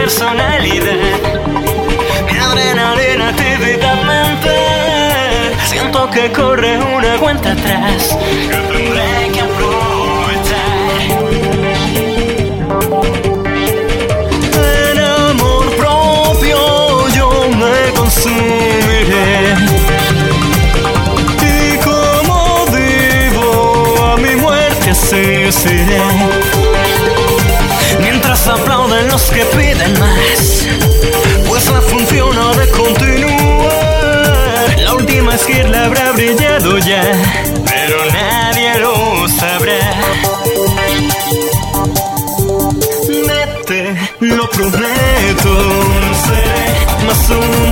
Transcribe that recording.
personalidad. Mi adrenalina, actividad mental. Siento que corre una cuenta atrás que tendré que aprovechar. En amor propio yo me consumiré. Y como vivo a mi muerte así seré. Mientras aplauden los que piden más, pues la función ha de continuar. La última esquirla habrá brillado ya, pero nadie lo sabrá. Vete, lo prometo, no seré más un